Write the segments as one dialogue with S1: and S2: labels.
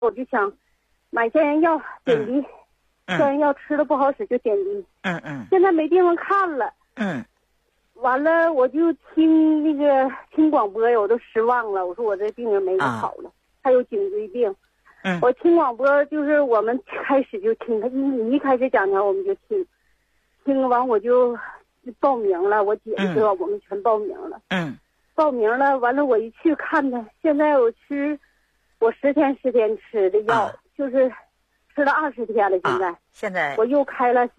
S1: 我就想买消炎药点滴，消炎药吃的不好使就点滴。现在没地方看了。完了我就听广播呀，我都失望了。我说我这病人没个好了，还有颈椎病。我听广播就是我们开始就听他，你一开始讲他我们就听完我就报名了，我姐姐我们全报名了。报名了，完了我一去看他，现在我10天吃的药，就是吃了20天了。现在我又开了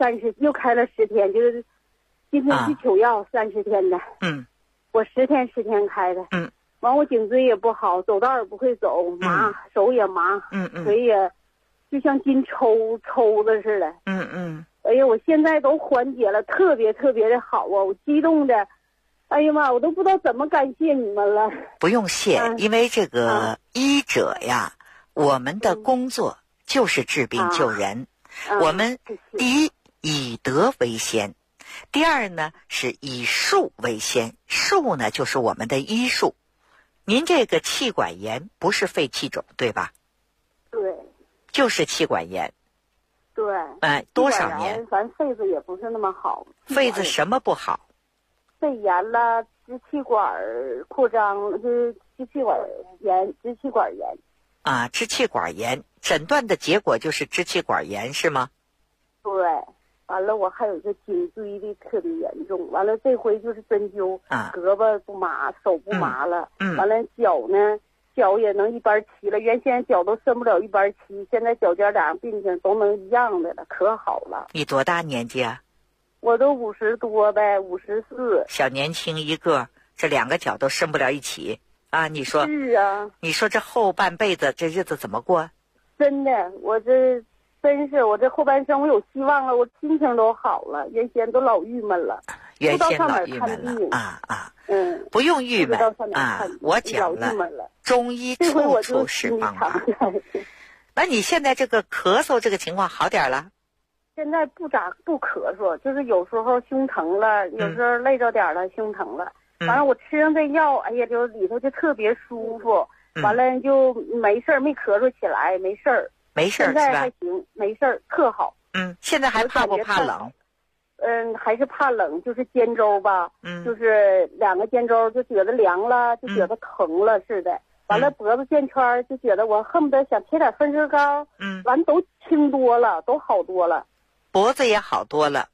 S1: 10天，就是今天去取药30天的。我10天开的。完我颈椎也不好，走道也不会走，麻，手也麻，腿也就像筋抽的似的。哎呀，我现在都缓解了，特别特别的好啊！我激动的，哎呀妈，我都不知道怎么感谢你们了。
S2: 不用谢，因为这个医者呀，我们的工作就是治病救人。我们第一以德为先，第二呢是以术为先。术呢就是我们的医术。您这个气管炎不是肺气肿对吧？
S1: 对，
S2: 就是气管炎。
S1: 对。
S2: 多少年？
S1: 咱肺子也不是那么好。
S2: 肺子什么不好？
S1: 肺炎了，支气管扩张，就是支气管炎。支气管炎，诊断的结果就是支气管炎是吗？ 对。完了我还有一个颈椎的特别严重，完了这回就是针灸，胳膊不麻，手不麻了。完了脚也能一般齐了，原先脚都伸不了一般齐，现在脚尖俩病情都能一样的了，可好了。
S2: 你多大年纪啊？
S1: 我都50多呗，54。
S2: 小年轻一个，这2个脚都伸不了一起啊！你说
S1: 是啊？
S2: 你说这后半辈子这日子怎么过？
S1: 真的，我这后半生我有希望了，我心情都好了，原先都老郁闷了，
S2: 原先老郁闷了不用郁闷我讲了，中医处处是方法。那你现在这个咳嗽这个情况好点了？
S1: 现在不咳嗽，就是有时候胸疼了，有时候累着点了，胸疼了。完了我吃上这药，哎呀，就里头就特别舒服。完了就没事，没咳嗽起来，没事。现在还行，没事，特好。
S2: 现在还怕不怕冷？
S1: 还是怕冷，就是肩周吧。就是2个肩周就觉得凉了，就觉得疼了似的。完了脖子腱圈就觉得我恨不得想贴点分身膏。完都轻多了，都好多了。
S2: 脖子也好多了。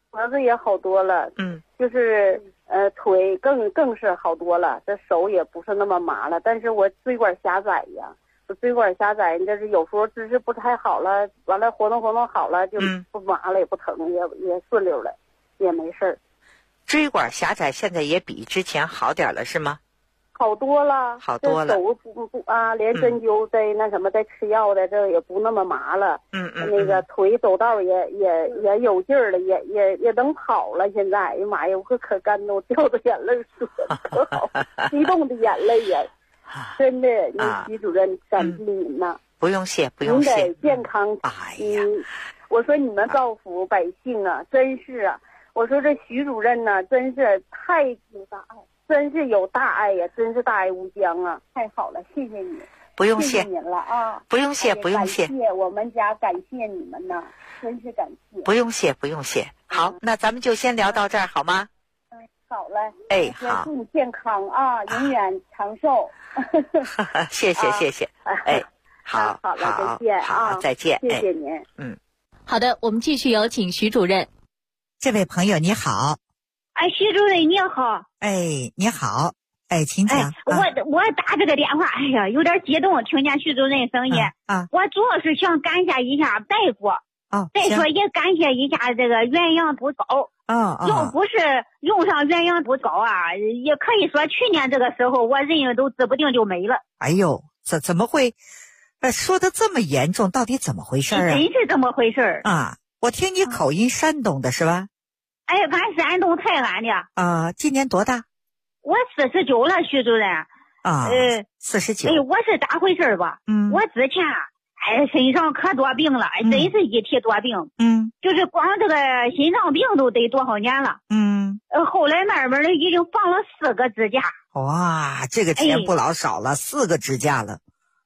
S1: 就是腿更是好多了，这手也不是那么麻了，但是我椎管狭窄呀。椎管狭窄，就是有时候姿势不太好了，完了活动好了就不麻了，也不疼，也顺溜了，也没事儿。
S2: 椎管狭窄现在也比之前好点了是吗？
S1: 好多了。
S2: 手
S1: 连针灸再吃药的，这也不那么麻了。那个腿走道也有劲儿了，也能跑了。现在，哎呀妈呀，我可感动，掉着眼泪说，可好，激动的眼泪也。真的，徐主任，感谢您呐！
S2: 不用谢。
S1: 您得健康。我说你们造福百姓啊，真是啊！我说这徐主任呢，真是太有大爱，真是有大爱呀，真是大爱无疆啊！太好了，谢谢你。
S2: 不用谢。
S1: 谢谢您了啊！
S2: 不用谢。
S1: 感谢我们家，感谢你们呐，真是感谢。
S2: 不用谢。好，那咱们就先聊到这儿好吗？
S1: 好嘞。
S2: 好。
S1: 祝你健康啊，永远长寿。
S2: 谢谢。好
S1: 了，再见啊！
S2: 再见，
S1: 谢谢您。
S3: 好的，我们继续有请徐主任。
S2: 这位朋友你好。
S4: 徐主任你好。
S2: 你好。请讲。
S4: 我打这个电话，哎呀，有点激动，听见徐主任声音。我主要是想感谢一下大夫。再说也感谢一下这个元阳补膏。要不是用上元阳补膏啊，也可以说去年这个时候我人都指不定就没了。
S2: 哎呦，怎么会说的这么严重？到底怎么回事啊？
S4: 真是这么回事
S2: 啊！我听你口音山东的是吧？
S4: 俺山东泰安的。
S2: 今年多大？
S4: 我49了，徐主任。
S2: 49。
S4: 我是咋回事吧？我之前身上可多病了，真是一提多病。就是光这个心脏病都得多少年了。后来慢慢的已经放了4个支架。
S2: 哇，这个钱不老少了，4个支架了。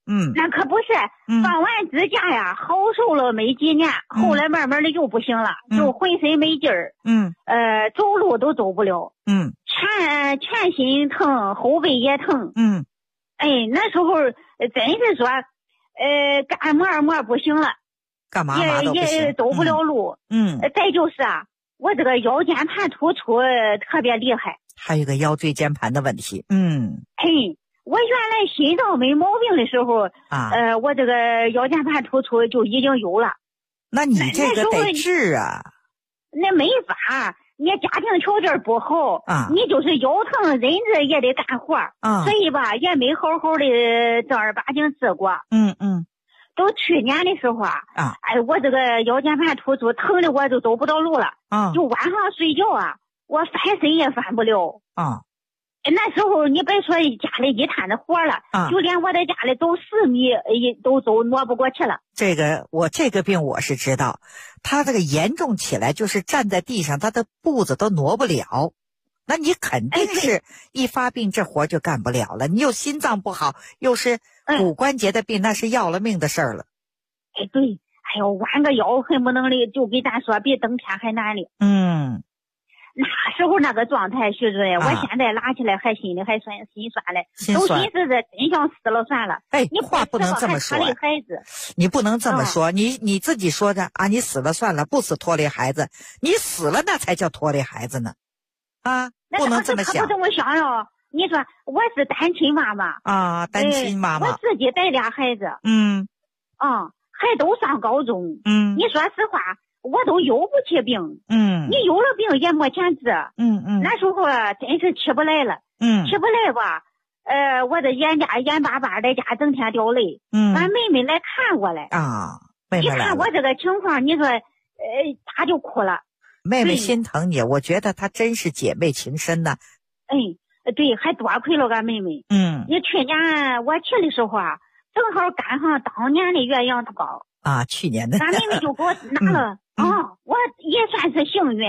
S4: 那可不是，放完支架呀，好受了没几年，后来慢慢的就不行了，就浑身没劲儿，走路都走不了，全身疼，后背也疼，那时候真是说，干嘛不行了，
S2: 干嘛都不行，
S4: 也走不了路，再就是啊，我这个腰间盘突出特别厉害，
S2: 还有个腰椎间盘的问题，
S4: 我原来心脏没毛病的时候我这个腰间盘突出就已经有了。
S2: 那你这个得治啊。
S4: 那没法，你家庭条件不好你就是腰疼，忍着也得干活所以吧，也没好好的正儿八经治过。都去年的时候我这个腰间盘突出疼的我就走不到路了就晚上睡觉我翻身也翻不了那时候你别说家里一摊子活了就连我在家里走10米都挪不过去了。
S2: 这个病我是知道，他这个严重起来就是站在地上他的步子都挪不了，那你肯定是一发病这活就干不了了，你又心脏不好又是骨关节的病，那是要了命的事儿了。
S4: 对，哎呦，弯个腰恨不能的就给咱说比登天还难的。那时候那个状态，徐主任，我现在拉起来还心里还心酸嘞，都寻思着真想死了算了。
S2: 你话不能这么说，你不能这么说，你自己说的你死了算了，不死拖累孩子，你死了那才叫拖累孩子呢。不能这么想。
S4: 可不这么想哟。你说我是单亲妈妈
S2: 单亲妈妈，
S4: 我自己带俩孩子，还都上高中，你说实话。我都有不起病，你有了病也没钱治，那时候真是起不来了，起不来吧，我的眼巴巴在家整天掉泪，俺妹妹来看我来一看我这个情况，你说，她就哭了。
S2: 妹妹心疼你，我觉得她真是姐妹情深呐。
S4: 对，还多亏了俺妹妹。你去年我去的时候正好赶上当年的岳阳高。
S2: 去年的。
S4: 俺妹妹就给我拿了。我也算是幸运。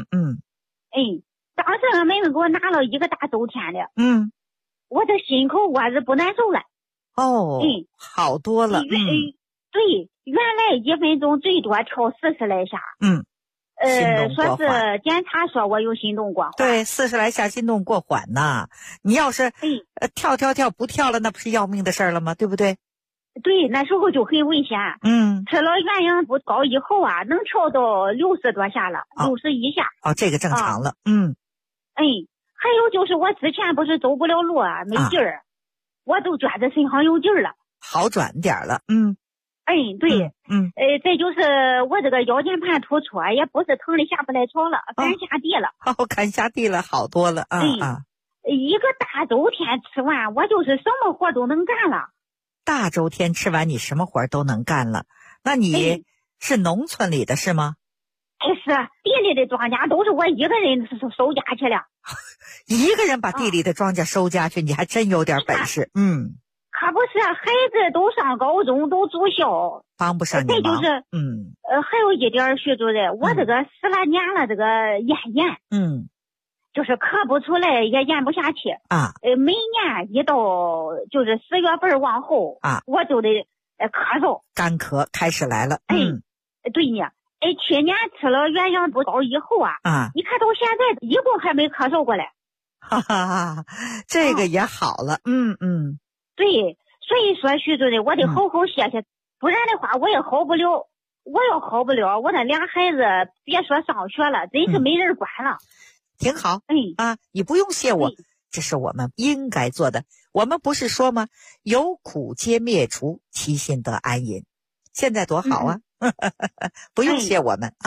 S4: 当时俺妹妹给我拿了一个大周天的。我的心口窝子不难受了。
S2: 好多了。
S4: 对，原来1分钟最多跳40来下。说是检查说我有心动过缓。
S2: 对，40来下心动过缓呐。你要是跳不跳了，那不是要命的事儿了吗？对不对？
S4: 对，那时候就很危险。吃了元阳不高以后能跳到60多下了，61下。
S2: 这个正常了。
S4: 还有就是我之前不是走不了路没劲儿，我都觉得身上有劲儿了，
S2: 好转点了。
S4: 对。再就是我这个腰间盘突出也不是疼的下不来床了，敢下地了。
S2: 敢下地了，好多了。
S4: 一个大周天吃完，我就是什么活都能干了。
S2: 大周天吃完你什么活都能干了，那你是农村里的是吗？
S4: 是，地里的庄稼都是我一个人收家去了。
S2: 一个人把地里的庄稼收家去，你还真有点本事。
S4: 可不是，孩子都上高中都住校，
S2: 帮不上你忙。
S4: 再就是还有一点，徐主任，我这个10来年了，这个咽炎。就是咳不出来，也咽不下去每年一到就是10月份往后我就得咳嗽，
S2: 干咳开始来了。
S4: 对呢。去年吃了元阳不高以后你看到现在一共还没咳嗽过来。
S2: 这个也好了。
S4: 对，所以说徐主任，我得好好歇歇，不然的话我也好不了。我要好不了，我那俩孩子别说上学了，真是没人管了。
S2: 挺好。你不用谢我，这是我们应该做的。我们不是说吗？有苦皆灭除，其心得安隐。现在多好不用谢我们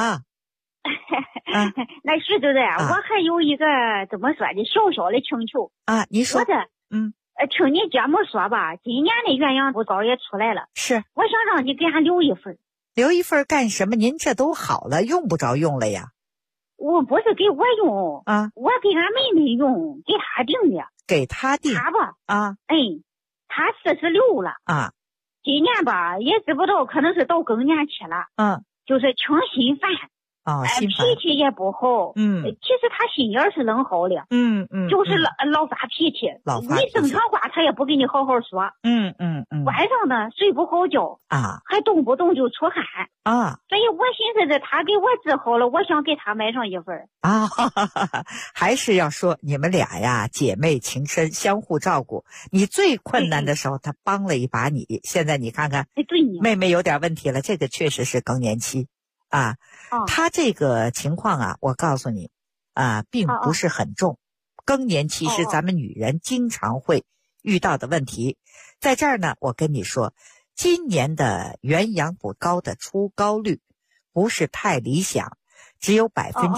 S4: 那徐主任，我还有一个怎么说的小小的请求
S2: 你说。
S4: 听你节目说吧，今年的元阳不高也出来了，
S2: 是，
S4: 我想让你给俺留一份。
S2: 留一份干什么？您这都好了，用不着用了呀。
S4: 我不是给我用我给俺妹妹用，给她订的。
S2: 给她订？
S4: 她吧她46了今年吧也知不道，可能是到更年期了就是清心烦， 脾气也不好。其实他心眼是能好的。就是老发脾气。你正常话他也不给你好好说。晚上呢睡不好觉啊，还动不动就出汗啊。所以我寻思着他给我治好了，我想给他买上一份
S2: 啊。还是要说你们俩呀，姐妹情深，相互照顾。你最困难的时候，他帮了一把你。现在你看看，妹妹有点问题了，这个确实是更年期啊。他这个情况啊，我告诉你啊，并不是很重。更年期是咱们女人经常会遇到的问题。在这儿呢，我跟你说，今年的元阳补膏的出膏率不是太理想，只有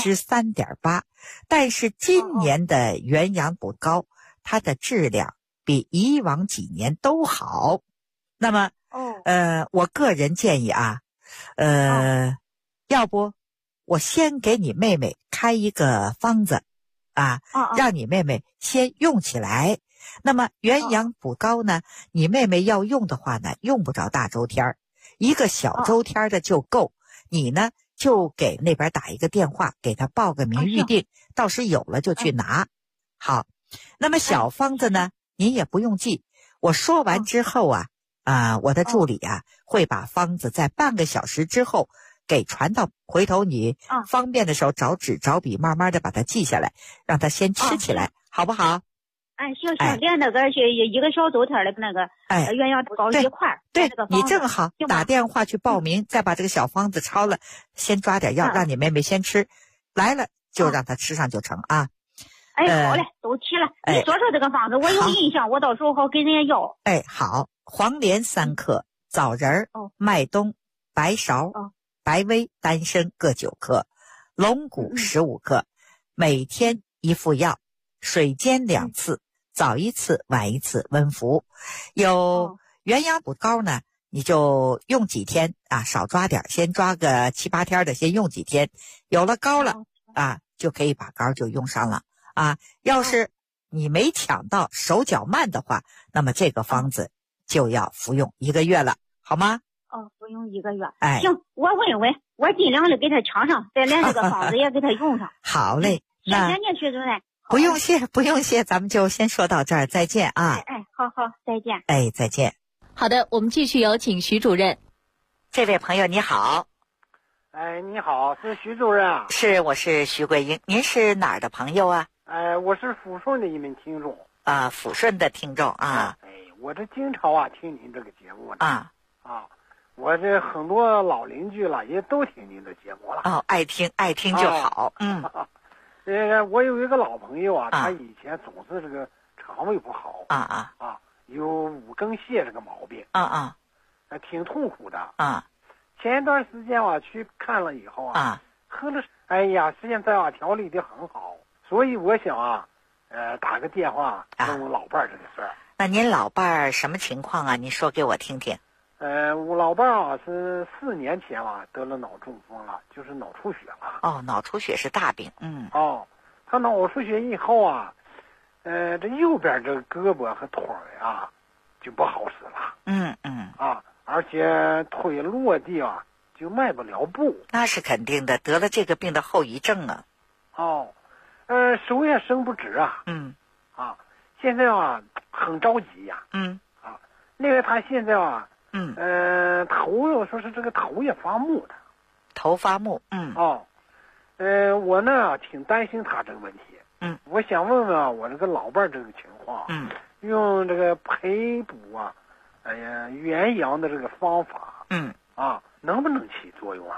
S2: 3.8%。但是今年的元阳补膏，它的质量比以往几年都好。那么，我个人建议啊，要不我先给你妹妹开一个方子啊，让你妹妹先用起来。那么元阳补膏呢，你妹妹要用的话呢，用不着大周天，一个小周天的就够。你呢就给那边打一个电话，给他报个名预定，到时有了就去拿。好，那么小方子呢，您也不用记。我说完之后啊，我的助理啊会把方子在半个小时之后给传到，回头你方便的时候找纸找笔，慢慢的把它记下来，让他先吃起来，好不好？
S4: 行，连那个一个小周天的那个元阳补膏一块儿。
S2: 对，你正好打电话去报名，再把这个小方子抄了，先抓点药，让你妹妹先吃，来了就让她吃上就成啊。
S4: 好嘞，都齐了。你说说这个方子，我有印象，我到时候好给人家要。
S2: 好，黄连3克，枣仁、麦冬、白芍、白薇、丹参各9克，龙骨15克，每天1副药，水煎2次，早1次，晚1次，温服。有元阳补膏呢，你就用几天啊，少抓点，先抓个7、8天的，先用几天，有了膏了啊，就可以把膏就用上了啊。要是你没抢到，手脚慢的话，那么这个方子就要服用1个月了，好吗？
S4: 服用1个月。行，我问问，我尽量的给他抢上，再连这个方子也给他用上。
S2: 好嘞，
S4: 谢谢您，徐主任。
S2: 不用谢，不用谢，咱们就先说到这儿，再见啊！
S4: 好，再见。
S2: 再见。
S3: 好的，我们继续有请徐主任。
S2: 这位朋友你好。
S5: 你好，是徐主任啊？
S2: 是，我是徐桂英。您是哪儿的朋友啊？
S5: 我是抚顺的一名听众。
S2: 抚顺的听众啊。
S5: 我这经常听您这个节目呢。我这很多老邻居了，也都听您的节目了。
S2: 爱听就好。
S5: 我有一个老朋友啊，他以前总是这个肠胃不好有五更泻这个毛病挺痛苦的前一段时间去看了以后喝了，现在调理的很好，所以我想打个电话问我老伴儿这个事儿。
S2: 那您老伴儿什么情况啊？您说给我听听。
S5: 我老伴儿是4年前得了脑中风了，就是脑出血了。
S2: 脑出血是大病。
S5: 他脑出血以后这右边这个胳膊和腿就不好使了。而且腿落地就迈不了步。
S2: 那是肯定的，得了这个病的后遗症啊。
S5: 手也伸不直现在很着急呀。另外他现在头有说是这个头也发木的。
S2: 头发木。
S5: 我呢挺担心他这个问题。我想问问我这个老伴儿这个情况。用这个培补元阳的这个方法能不能起作用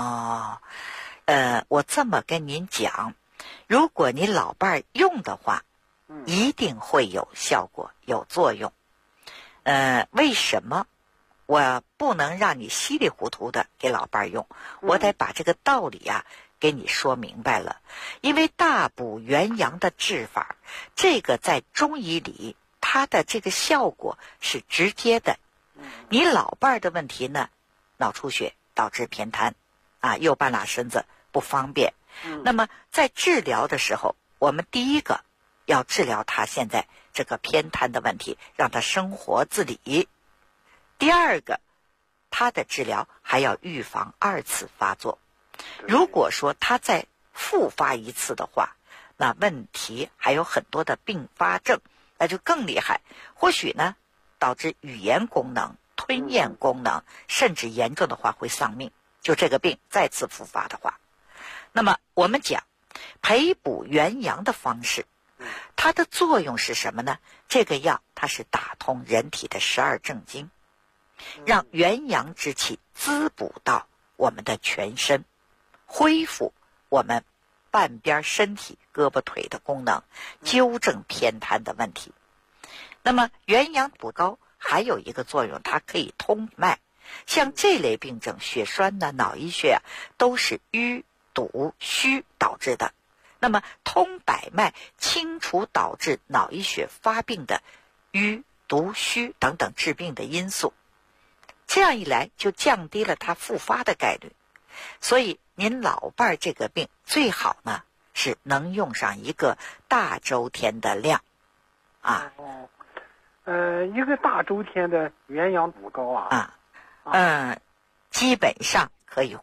S2: 我这么跟您讲，如果你老伴儿用的话一定会有效果有作用。为什么我不能让你稀里糊涂的给老伴儿用？我得把这个道理给你说明白了。因为大补元阳的治法，这个在中医里它的这个效果是直接的。你老伴儿的问题呢，脑出血导致偏瘫右半拉身子不方便。那么在治疗的时候，我们第一个要治疗他现在这个偏瘫的问题，让他生活自理。第二个，他的治疗还要预防2次发作。 如果说它再复发一次的话，那问题还有很多的并发症，那就更厉害，或许呢导致语言功能、吞咽功能，甚至严重的话会丧命。就这个病再次复发的话，那么我们讲培补元阳的方式，它的作用是什么呢？这个药它是打通人体的12正经，让元阳之气滋补到我们的全身，恢复我们半边身体胳膊腿的功能，纠正偏瘫的问题。那么元阳补高还有一个作用，它可以通脉。像这类病症，血栓呢、脑溢血都是淤堵虚导致的。那么通百脉，清除导致脑溢血发病的淤堵虚等等致病的因素，这样一来就降低了它复发的概率。所以您老伴儿这个病最好呢是能用上一个大周天的量啊。
S5: 一个大周天的元阳补高啊。
S2: 基本上可以。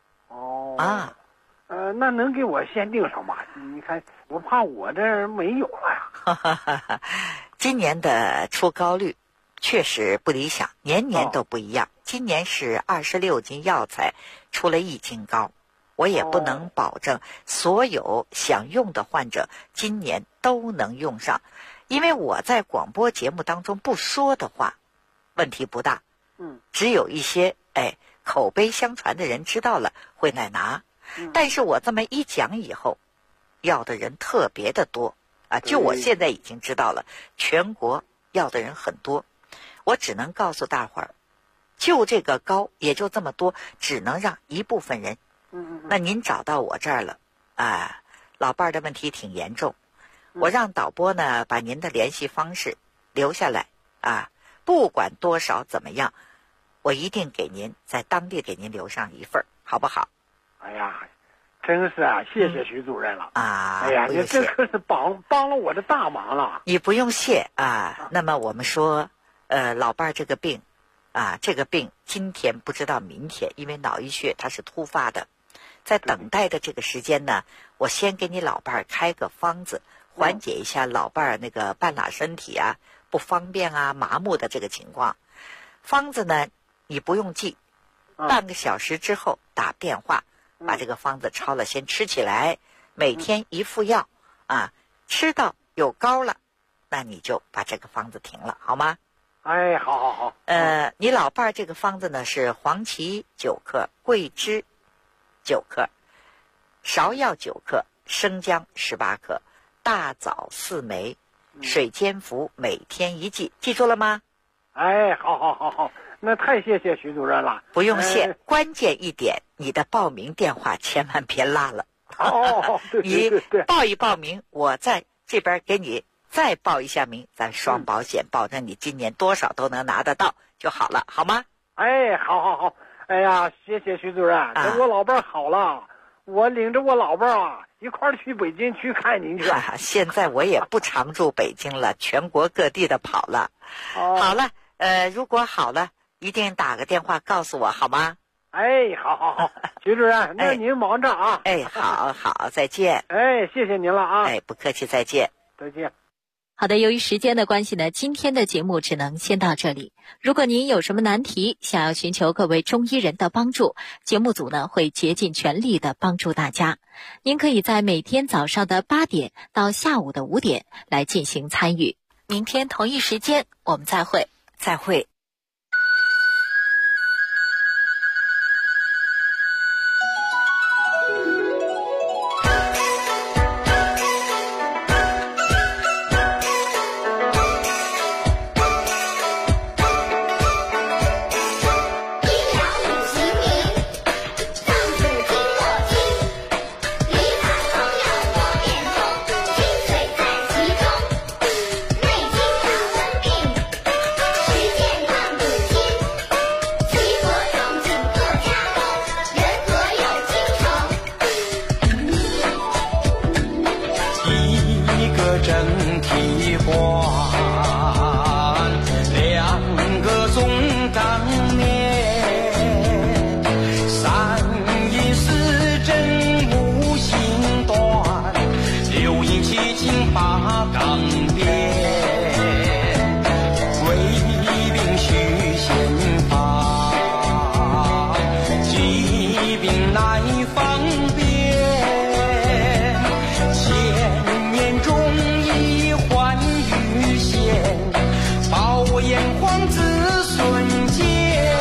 S5: 那能给我先定上吗？你看，我怕我这儿没有了呀。
S2: 今年的出高率确实不理想，年年都不一样。今年是26斤药材出了1斤高，我也不能保证所有想用的患者今年都能用上，因为我在广播节目当中不说的话，问题不大。只有一些口碑相传的人知道了会来拿，但是我这么一讲以后，要的人特别的多啊！就我现在已经知道了，全国要的人很多，我只能告诉大伙儿，就这个高也就这么多，只能让一部分人。那您找到我这儿了啊，老伴儿的问题挺严重，我让导播呢把您的联系方式留下来啊，不管多少怎么样，我一定给您在当地给您留上一份，好不好？
S5: 哎呀，真是啊，谢谢徐主任了
S2: 啊！
S5: 哎呀，你这可是帮了我的大忙了。
S2: 你不用谢啊。那么我们说，老伴儿这个病啊，这个病今天不知道明天，因为脑溢血它是突发的，在等待的这个时间呢，我先给你老伴儿开个方子，缓解一下老伴儿那个半拉身体啊不方便啊麻木的这个情况。方子呢你不用记，半个小时之后打电话把这个方子抄了先吃起来，每天1副药啊，吃到有高了那你就把这个方子停了，好吗？
S5: 哎，好。
S2: 你老伴儿这个方子呢是黄芪9克，桂枝9克，芍药9克，生姜18克，大枣4枚，水煎服，每天1剂，记住了吗？
S5: 哎，好，那太谢谢徐主任了。
S2: 不用谢，关键一点，你的报名电话千万别落了。
S5: 对，
S2: 你报一报名，我在这边给你再报一下名，咱双保险，保证你今年多少都能拿得到就好了，好吗？
S5: 哎，好。哎呀，谢谢徐主任，等我老伴儿好了，我领着我老伴儿啊一块儿去北京去看您去。
S2: 现在我也不常住北京了，全国各地的跑了。好了，如果好了，一定打个电话告诉我，好吗？
S5: 哎，好，徐主任，那您忙着啊。
S2: 好，再见。
S5: 哎，谢谢您了啊。
S2: 不客气，再见。
S5: 再见。
S3: 好的，由于时间的关系呢，今天的节目只能先到这里。如果您有什么难题，想要寻求各位中医人的帮助，节目组呢会竭尽全力的帮助大家。您可以在每天早上的8点到下午的5点来进行参与。明天同一时间我们再会。
S6: 内经大温病，实践。 医病难方便，千年中医患于先，保炎黄子孙坚。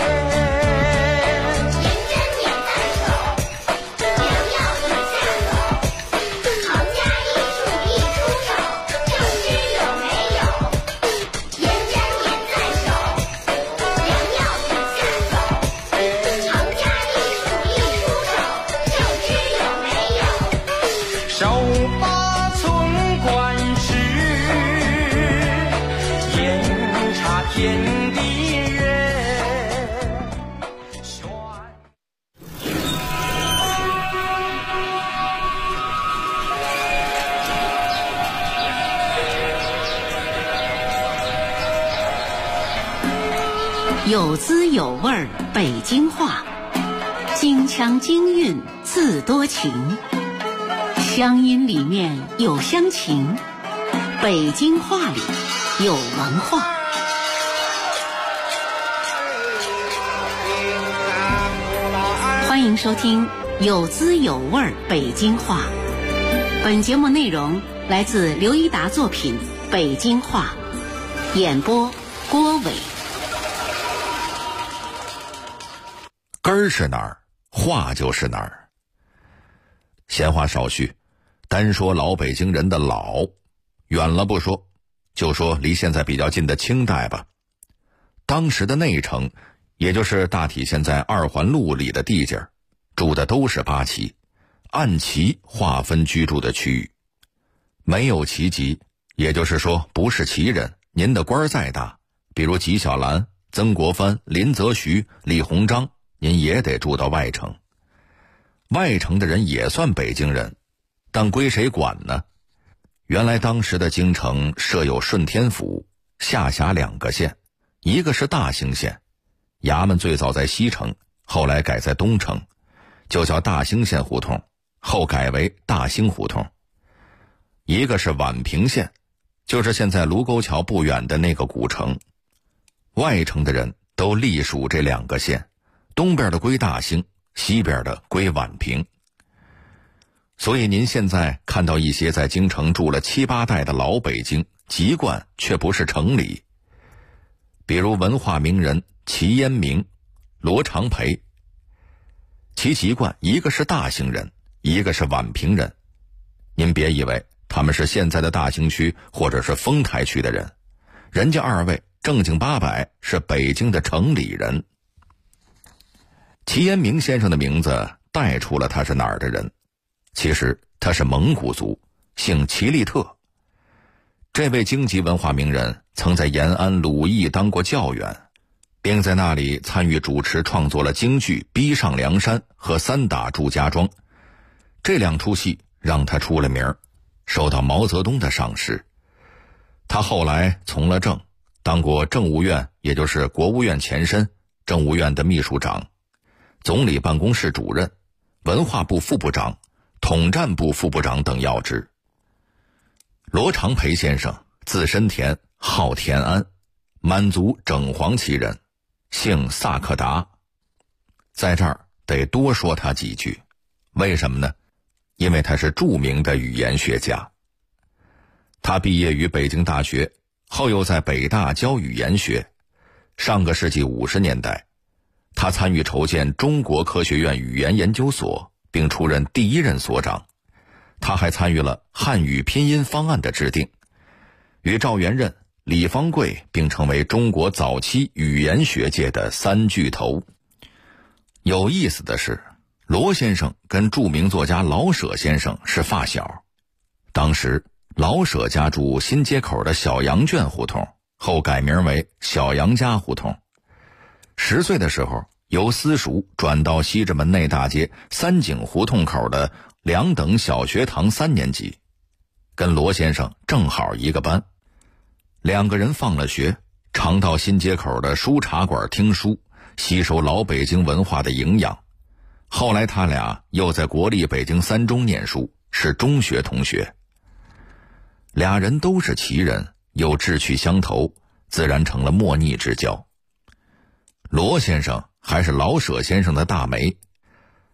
S7: 有滋有味儿北京话，京腔京韵字多情，乡音里面有乡情，北京话里有文化。欢迎收听有滋有味儿北京话。本节目内容来自刘一达作品《北京话》，演播郭伟。
S8: 根儿是哪儿，话就是哪儿。闲话少叙，单说老北京人的老，远了不说，就说离现在比较近的清代吧。当时的内城，也就是大体现在二环路里的地界，住的都是八旗，按旗划分居住的区域。没有旗籍，也就是说不是旗人，您的官再大，比如纪晓岚、曾国藩、林则徐、李鸿章，您也得住到外城。外城的人也算北京人，但归谁管呢？原来当时的京城设有顺天府，下辖2个县，一个是大兴县，衙门最早在西城，后来改在东城，就叫大兴县胡同，后改为大兴胡同。一个是宛平县，就是现在卢沟桥不远的那个古城。外城的人都隶属这2个县，东边的归大兴，西边的归宛平。所以您现在看到一些在京城住了7、8代的老北京，籍贯却不是城里。比如文化名人齐烟明、罗长培，其籍贯一个是大兴人，一个是宛平人。您别以为他们是现在的大兴区或者是丰台区的人，人家2位正经八百是北京的城里人。齐烟明先生的名字带出了他是哪儿的人，其实他是蒙古族，姓齐利特。这位京籍文化名人曾在延安鲁艺当过教员，并在那里参与主持创作了京剧《逼上梁山》和《三打祝家庄》，这2出戏让他出了名，受到毛泽东的赏识。他后来从了政，当过政务院，也就是国务院前身，政务院的秘书长，总理办公室主任，文化部副部长，统战部副部长等要职。罗长培先生字申田，号田安，满族整黄旗人，姓萨克达。在这儿得多说他几句，为什么呢？因为他是著名的语言学家。他毕业于北京大学，后又在北大教语言学。上个世纪50年代，他参与筹建中国科学院语言研究所，并出任第1任所长。他还参与了汉语拼音方案的制定，与赵元任、李方贵并成为中国早期语言学界的3巨头。有意思的是，罗先生跟著名作家老舍先生是发小。当时老舍家住新街口的小羊圈胡同，后改名为小杨家胡同。10岁的时候，由私塾转到西直门内大街三井胡同口的2等小学堂3年级，跟罗先生正好一个班。2个人放了学，常到新街口的书茶馆听书，吸收老北京文化的营养。后来他俩又在国立北京3中念书，是中学同学。俩人都是旗人，又志趣相投，自然成了莫逆之交。罗先生还是老舍先生的大媒。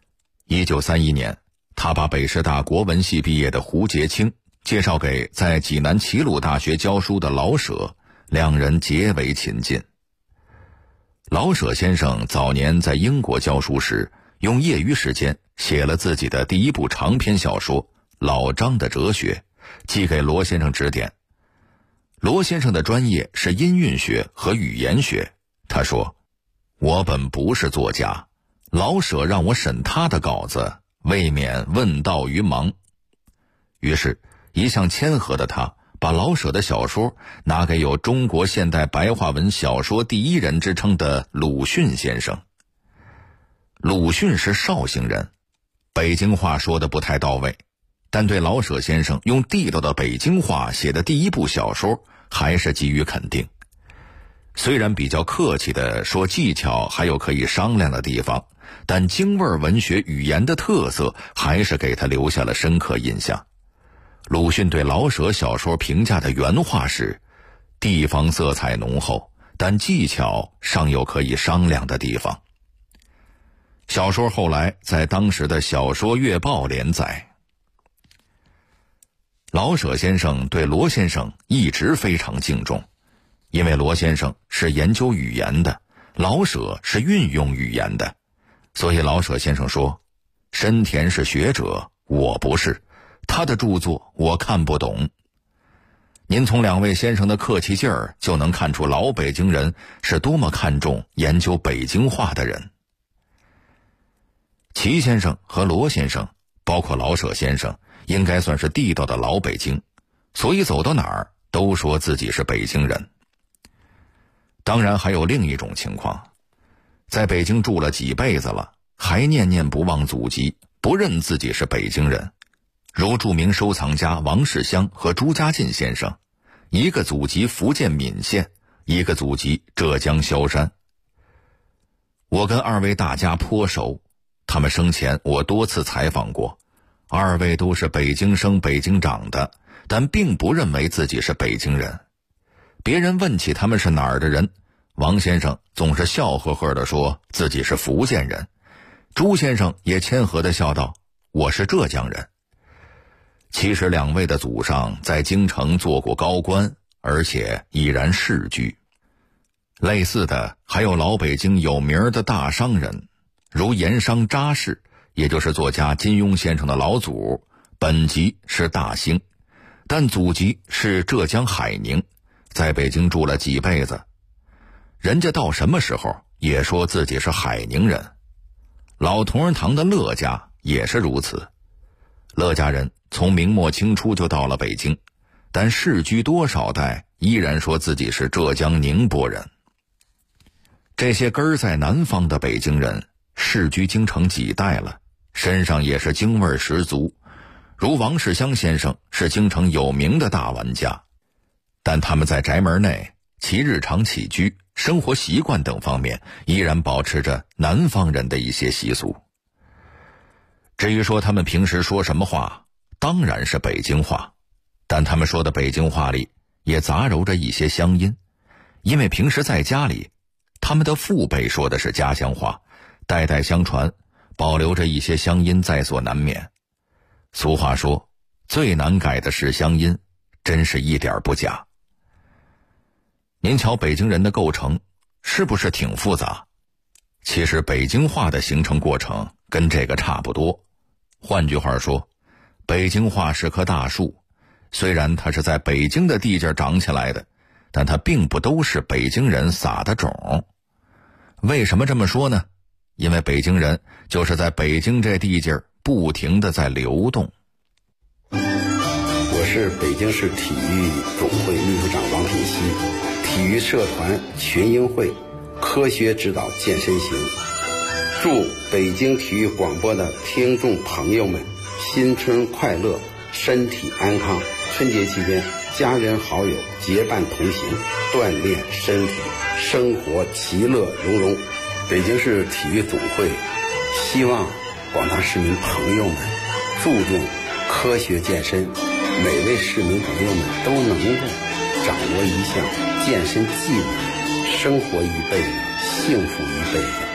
S8: 1931年，他把北师大国文系毕业的胡杰清介绍给在济南齐鲁大学教书的老舍，两人结为亲近。老舍先生早年在英国教书时，用业余时间写了自己的第一部长篇小说《老张的哲学》，寄给罗先生指点。罗先生的专业是音韵学和语言学，他说：“我本不是作家，老舍让我审他的稿子，未免问道于盲。”于是一向谦和的他把老舍的小说拿给有中国现代白话文小说第一人之称的鲁迅先生。鲁迅是绍兴人，北京话说得不太到位，但对老舍先生用地道的北京话写的第一部小说还是给予肯定。虽然比较客气地说技巧还有可以商量的地方，但京味文学语言的特色还是给他留下了深刻印象。鲁迅对老舍小说评价的原话是：地方色彩浓厚，但技巧尚有可以商量的地方。小说后来在当时的小说月报连载。老舍先生对罗先生一直非常敬重，因为罗先生是研究语言的，老舍是运用语言的，所以老舍先生说：深田是学者，我不是，他的著作我看不懂。您从两位先生的客气劲儿就能看出老北京人是多么看重研究北京话的人。齐先生和罗先生，包括老舍先生，应该算是地道的老北京，所以走到哪儿都说自己是北京人。当然还有另一种情况，在北京住了几辈子了，还念念不忘祖籍，不认自己是北京人，如著名收藏家王世襄和朱家进先生，一个祖籍福建闽县，一个祖籍浙江萧山。我跟二位大家颇熟，他们生前我多次采访过，二位都是北京生北京长的，但并不认为自己是北京人。别人问起他们是哪儿的人，王先生总是笑呵呵地说自己是福建人，朱先生也谦和地笑道：我是浙江人。其实两位的祖上在京城做过高官，而且已然世居。类似的还有老北京有名的大商人，如盐商查氏，也就是作家金庸先生的老祖，本籍是大兴，但祖籍是浙江海宁，在北京住了几辈子。人家到什么时候也说自己是海宁人。老同仁堂的乐家也是如此，乐家人从明末清初就到了北京，但世居多少代依然说自己是浙江宁波人。这些根儿在南方的北京人世居京城几代了，身上也是京味十足，如王世襄先生是京城有名的大玩家，但他们在宅门内其日常起居、生活习惯等方面依然保持着南方人的一些习俗。至于说他们平时说什么话，当然是北京话，但他们说的北京话里也杂糅着一些乡音，因为平时在家里他们的父辈说的是家乡话，代代相传，保留着一些乡音在所难免。俗话说，最难改的是乡音，真是一点不假。您瞧北京人的构成是不是挺复杂？其实北京话的形成过程跟这个差不多。换句话说，北京话是棵大树，虽然它是在北京的地界长起来的，但它并不都是北京人撒的种。为什么这么说呢？因为北京人就是在北京这地界不停地在流动。
S9: 我是北京市体育总会秘书长王品熙，体育社团群英会科学指导健身行。祝北京体育广播的听众朋友们新春快乐，身体安康。春节期间，家人好友结伴同行，锻炼身体，生活其乐融融。北京市体育总会希望广大市民朋友们注重科学健身，每位市民朋友们都能够掌握一项健身技能，生活一辈子，幸福一辈子。